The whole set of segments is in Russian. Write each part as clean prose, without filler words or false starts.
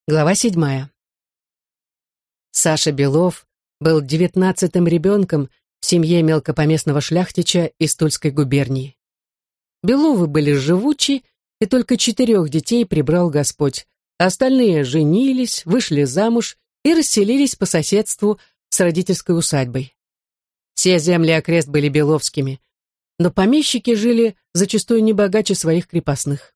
Глава 7. Саша Белов был 19-м ребенком в семье мелкопоместного шляхтича из Тульской губернии. Беловы были живучи, и только 4 детей прибрал Господь, а остальные женились, вышли замуж и расселились по соседству с родительской усадьбой. Все земли окрест были беловскими, но помещики жили зачастую не богаче своих крепостных.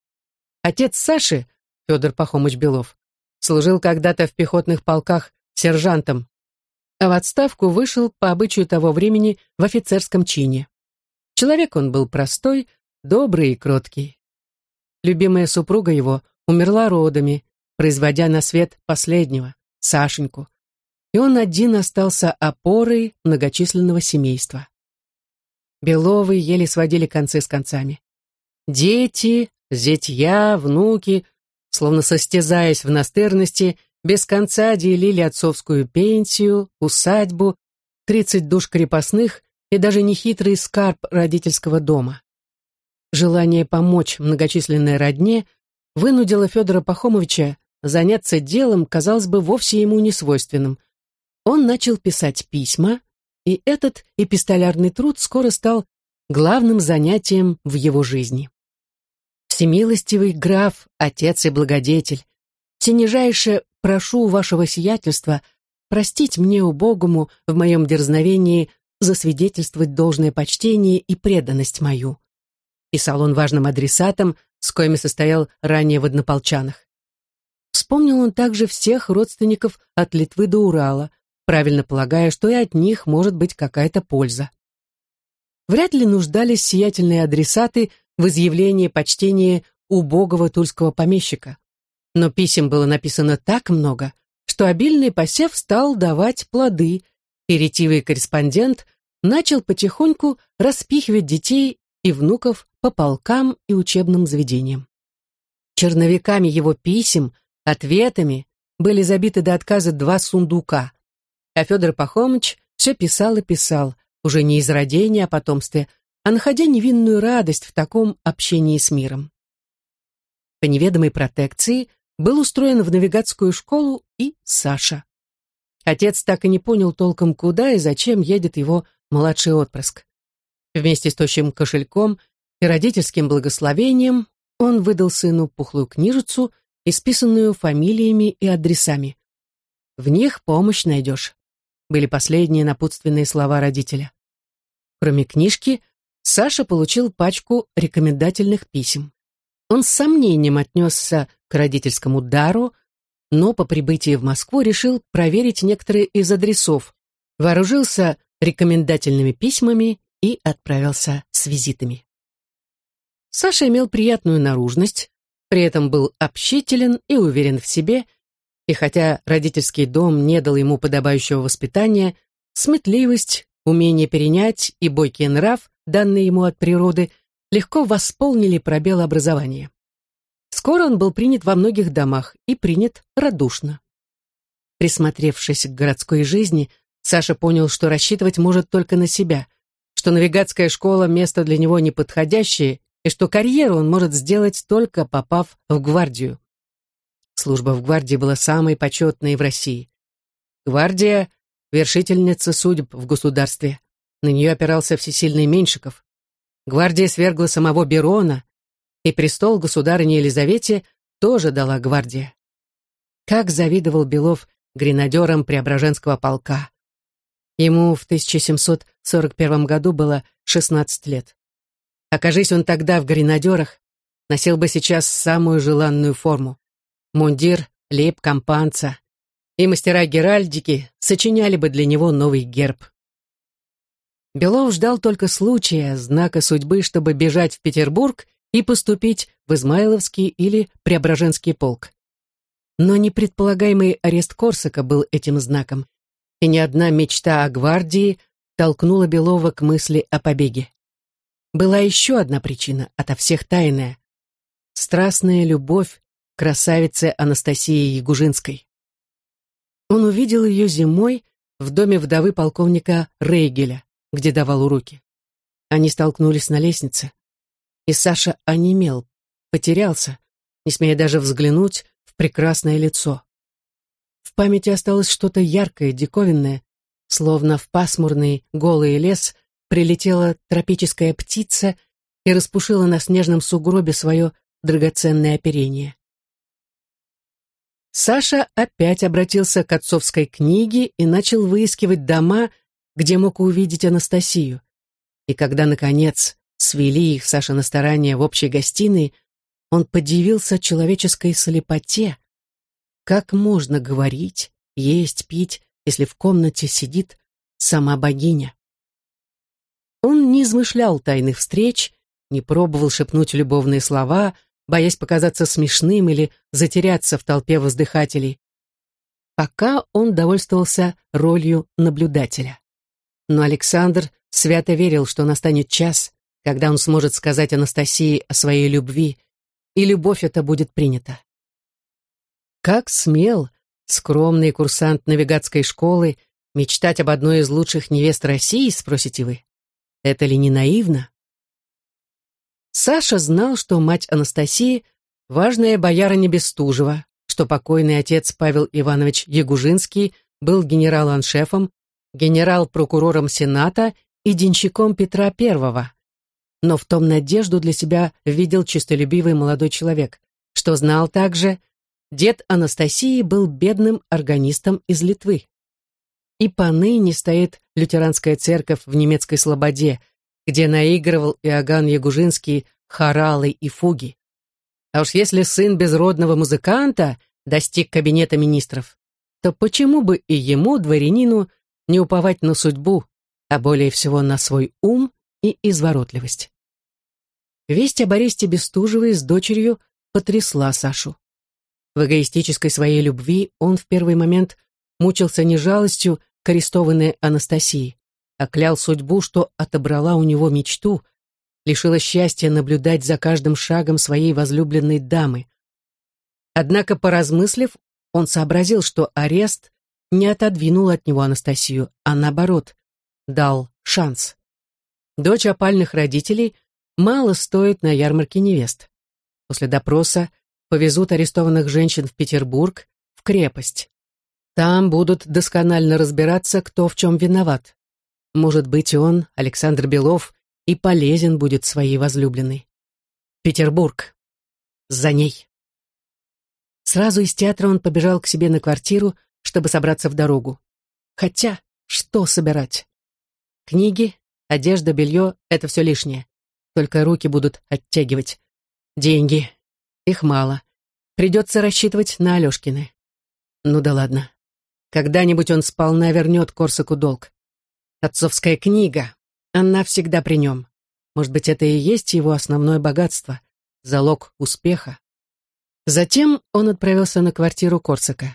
Отец Саши, Федор Пахомыч Белов, служил когда-то в пехотных полках сержантом, а в отставку вышел по обычаю того времени в офицерском чине. Человек он был простой, добрый и кроткий. Любимая супруга его умерла родами, производя на свет последнего, Сашеньку, и он один остался опорой многочисленного семейства. Беловы еле сводили концы с концами. Дети, зятья, внуки, словно состязаясь в настырности, без конца делили отцовскую пенсию, усадьбу, 30 душ крепостных и даже нехитрый скарб родительского дома. Желание помочь многочисленной родне вынудило Федора Пахомовича заняться делом, казалось бы, вовсе ему не свойственным. Он начал писать письма, и этот эпистолярный труд скоро стал главным занятием в его жизни. «Всемилостивый граф, отец и благодетель, всенижайше прошу вашего сиятельства простить мне, убогому, в моем дерзновении засвидетельствовать должное почтение и преданность мою». Писал он важным адресатам, с коими состоял ранее в однополчанах. Вспомнил он также всех родственников от Литвы до Урала, правильно полагая, что и от них может быть какая-то польза. Вряд ли нуждались сиятельные адресаты в изъявлении почтения убогого тульского помещика. Но писем было написано так много, что обильный посев стал давать плоды, и ретивый корреспондент начал потихоньку распихивать детей и внуков по полкам и учебным заведениям. Черновиками его писем, ответами были забиты до отказа 2 сундука, а Федор Пахомыч все писал и писал, уже не из родения о потомстве, а находя невинную радость в таком общении с миром. По неведомой протекции был устроен в навигатскую школу и Саша. Отец так и не понял толком, куда и зачем едет его младший отпрыск. Вместе с тощим кошельком и родительским благословением он выдал сыну пухлую книжицу, исписанную фамилиями и адресами. «В них помощь найдешь», были последние напутственные слова родителя. Кроме книжки, Саша получил пачку рекомендательных писем. Он с сомнением отнесся к родительскому дару, но по прибытии в Москву решил проверить некоторые из адресов, вооружился рекомендательными письмами и отправился с визитами. Саша имел приятную наружность, при этом был общителен и уверен в себе, и хотя родительский дом не дал ему подобающего воспитания, сметливость, умение перенять и бойкий нрав, данные ему от природы, легко восполнили пробел образования. Скоро он был принят во многих домах и принят радушно. Присмотревшись к городской жизни, Саша понял, что рассчитывать может только на себя, что навигатская школа — место для него неподходящее, и что карьеру он может сделать, только попав в гвардию. Служба в гвардии была самой почетной в России. Гвардия — вершительница судеб в государстве. На нее опирался всесильный Меньшиков. Гвардия свергла самого Берона, и престол государыне Елизавете тоже дала гвардия. Как завидовал Белов гренадерам Преображенского полка. Ему в 1741 году было 16 лет. Окажись он тогда в гренадерах, носил бы сейчас самую желанную форму. Мундир лейб-компанца, и мастера геральдики сочиняли бы для него новый герб. Белов ждал только случая, знака судьбы, чтобы бежать в Петербург и поступить в Измайловский или Преображенский полк. Но непредполагаемый арест Корсака был этим знаком, и ни одна мечта о гвардии толкнула Белова к мысли о побеге. Была еще одна причина, ото всех тайная — страстная любовь красавицы Анастасии Ягужинской. Он увидел ее зимой в доме вдовы полковника Рейгеля, где давал уроки. Они столкнулись на лестнице, и Саша онемел, потерялся, не смея даже взглянуть в прекрасное лицо. В памяти осталось что-то яркое, диковинное, словно в пасмурный голый лес прилетела тропическая птица и распушила на снежном сугробе свое драгоценное оперение. Саша опять обратился к отцовской книге и начал выискивать дома, где мог увидеть Анастасию. И когда, наконец, свели их Сашины старания в общей гостиной, он подивился человеческой слепоте. Как можно говорить, есть, пить, если в комнате сидит сама богиня? Он не измышлял тайных встреч, не пробовал шепнуть любовные слова, боясь показаться смешным или затеряться в толпе воздыхателей. Пока он довольствовался ролью наблюдателя. Но Александр свято верил, что настанет час, когда он сможет сказать Анастасии о своей любви, и любовь эта будет принята. Как смел скромный курсант навигатской школы мечтать об одной из лучших невест России, спросите вы? Это ли не наивно? Саша знал, что мать Анастасии — важная боярыня Бестужева, что покойный отец Павел Иванович Ягужинский был генерал-аншефом, генерал-прокурором Сената и денщиком Петра I. Но в том надежду для себя видел честолюбивый молодой человек, что знал также, дед Анастасии был бедным органистом из Литвы. И поныне стоит лютеранская церковь в немецкой Слободе, где наигрывал Иоганн Ягужинский хоралы и фуги. А уж если сын безродного музыканта достиг кабинета министров, то почему бы и ему, дворянину, не уповать на судьбу, а более всего на свой ум и изворотливость? Весть об аресте Бестужевой с дочерью потрясла Сашу. В эгоистической своей любви он в первый момент мучился не жалостью к арестованной Анастасии, а клял судьбу, что отобрала у него мечту, лишила счастья наблюдать за каждым шагом своей возлюбленной дамы. Однако, поразмыслив, он сообразил, что арест не отодвинул от него Анастасию, а наоборот, дал шанс. Дочь опальных родителей мало стоит на ярмарке невест. После допроса повезут арестованных женщин в Петербург, в крепость. Там будут досконально разбираться, кто в чем виноват. Может быть, он, Александр Белов, и полезен будет своей возлюбленной. Петербург. За ней. Сразу из театра он побежал к себе на квартиру, чтобы собраться в дорогу. Хотя, что собирать? Книги, одежда, белье — это все лишнее. Только руки будут оттягивать. Деньги. Их мало. Придется рассчитывать на Алешкины. Ну да ладно. Когда-нибудь он сполна вернет Корсаку долг. Отцовская книга. Она всегда при нем. Может быть, это и есть его основное богатство, залог успеха. Затем он отправился на квартиру Корсака.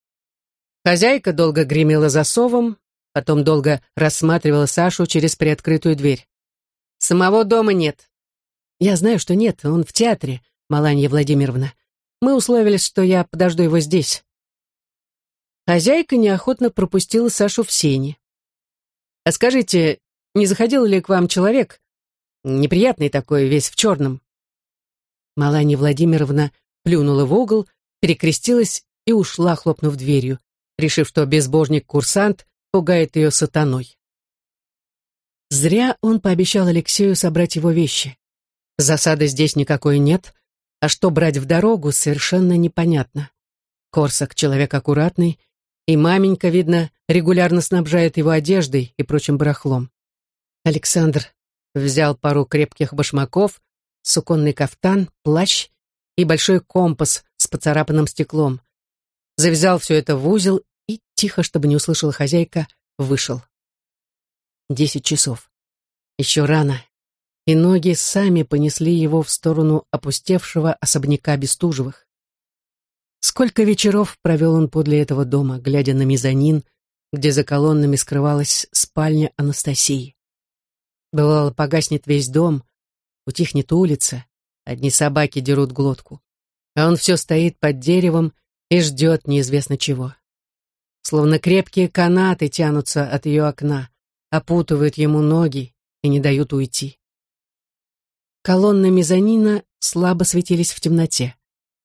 Хозяйка долго гремела засовом, потом долго рассматривала Сашу через приоткрытую дверь. «Самого дома нет». «Я знаю, что нет, он в театре, Маланья Владимировна. Мы условились, что я подожду его здесь». Хозяйка неохотно пропустила Сашу в сени. «А скажите, не заходил ли к вам человек? Неприятный такой, весь в черном». Маланья Владимировна плюнула в угол, перекрестилась и ушла, хлопнув дверью, решив, что безбожник-курсант пугает ее сатаной. Зря он пообещал Алексею собрать его вещи. Засады здесь никакой нет, а что брать в дорогу, совершенно непонятно. Корсак — человек аккуратный, и маменька, видно, регулярно снабжает его одеждой и прочим барахлом. Александр взял пару крепких башмаков, суконный кафтан, плащ и большой компас с поцарапанным стеклом. Завязал все это в узел и, тихо, чтобы не услышала хозяйка, вышел. 10 часов. Еще рано, и ноги сами понесли его в сторону опустевшего особняка Бестужевых. Сколько вечеров провел он подле этого дома, глядя на мезонин, где за колоннами скрывалась спальня Анастасии. Бывало, погаснет весь дом, утихнет улица, одни собаки дерут глотку, а он все стоит под деревом и ждет неизвестно чего. Словно крепкие канаты тянутся от ее окна, опутывают ему ноги и не дают уйти. Колонны мезонина слабо светились в темноте.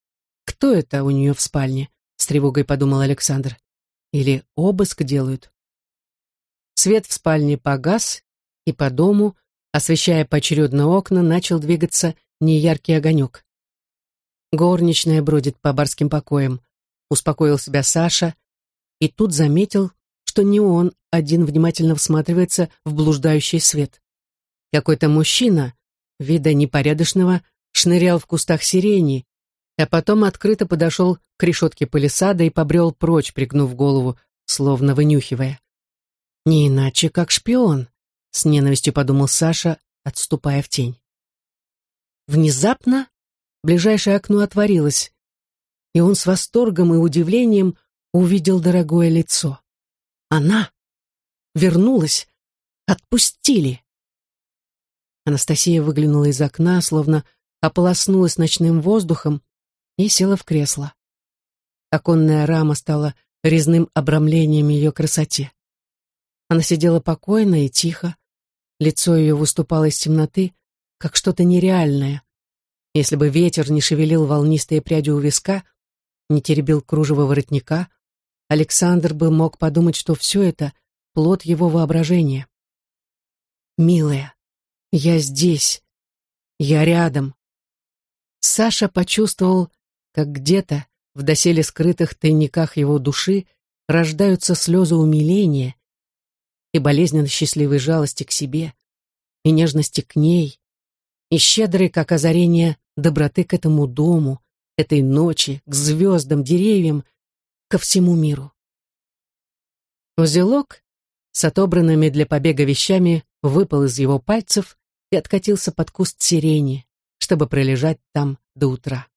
Кто это у нее в спальне? С тревогой подумал Александр. Или обыск делают? Свет в спальне погас, и по дому, освещая поочередно окна, начал двигаться неяркий огонек. Горничная бродит по барским покоям, успокоил себя Саша, и тут заметил, что не он один внимательно всматривается в блуждающий свет. Какой-то мужчина, вида непорядочного, шнырял в кустах сирени, а потом открыто подошел к решетке палисада и побрел прочь, пригнув голову, словно вынюхивая. «Не иначе, как шпион», — с ненавистью подумал Саша, отступая в тень. Внезапно ближайшее окно отворилось, и он с восторгом и удивлением увидел дорогое лицо. Она вернулась, отпустили. Анастасия выглянула из окна, словно ополоснулась ночным воздухом и села в кресло. Оконная рама стала резным обрамлением ее красоте. Она сидела покойно и тихо, лицо ее выступало из темноты, как что-то нереальное. Если бы ветер не шевелил волнистые пряди у виска, не теребил кружево воротника, Александр бы мог подумать, что все это — плод его воображения. «Милая, я здесь, я рядом». Саша почувствовал, как где-то в доселе скрытых тайниках его души рождаются слезы умиления и болезненно счастливой жалости к себе, и нежности к ней, и щедрой, как озарение, доброты к этому дому, этой ночи, к звездам, деревьям, ко всему миру. Узелок с отобранными для побега вещами выпал из его пальцев и откатился под куст сирени, чтобы пролежать там до утра.